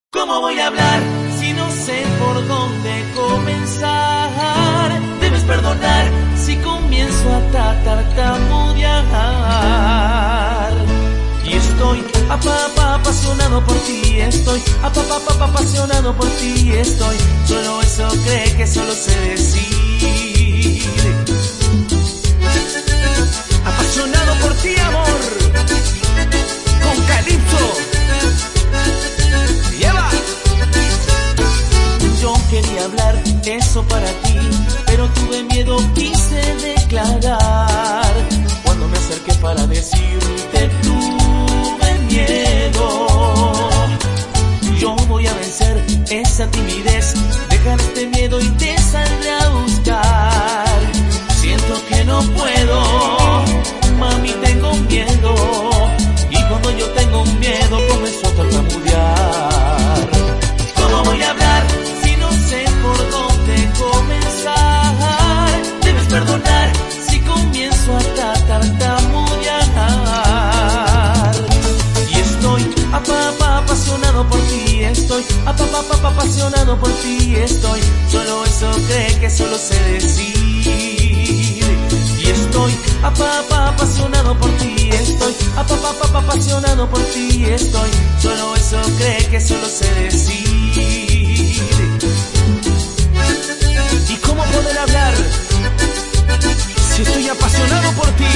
¿Cómo voy a hablar si no sé por dónde comenzar? Debes perdonar si comienzo a tartamudear. Y estoy apasionado por ti, estoy apasionado por ti, estoy. Solo eso cree que solo sé decir. Apasionado por ti, amor, con Calipso. Yo quería hablar eso para ti, pero tuve miedo, quise declarar. Cuando me acerqué para decirte, tuve miedo. Yo voy a vencer esa timidez, dejar este miedo y te saldré a buscar. Siento que no puedo, mami, tengo miedo. Y cuando yo tengo miedo, comienzo a tartamudear. ¿Cómo voy a hablar si no sé por dónde comenzar? Debes perdonar si comienzo a tartamudear. Y estoy apasionado por ti, estoy apasionado por ti, estoy. Solo eso cree que solo sé decir. Y estoy apasionado por ti, estoy apasionado por ti, estoy. Solo eso cree que solo sé decir. ¿Y cómo poder hablar si estoy apasionado por ti?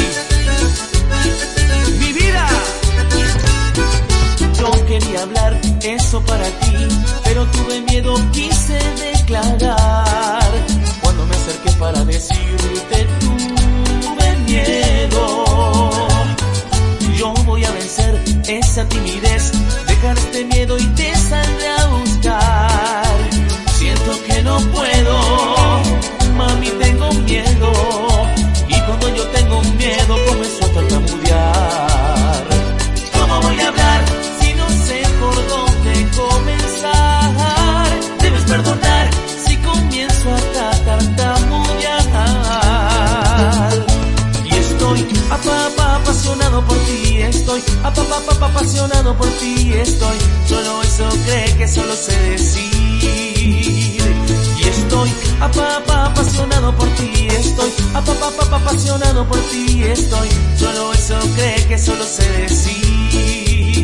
Mi vida. Yo quería hablar eso para ti, pero tuve miedo, quise declarar. Cuando me acerqué para decirte, tuve miedo. Yo voy a vencer esa timidez, dejar este miedo y te saldré a buscar. Siento que no puedo, mami, tengo miedo. Y cuando yo tengo miedo, comienzo a tartamudear. ¿Cómo voy a hablar si no sé por dónde comenzar? Debes perdonar si comienzo a tartamudear. Y estoy apasionado por ti, estoy apasionado por ti, estoy. Solo eso cree que solo sé decir. Y estoy apasionado por ti, estoy apasionado por ti, estoy. Solo eso cree que solo sé decir.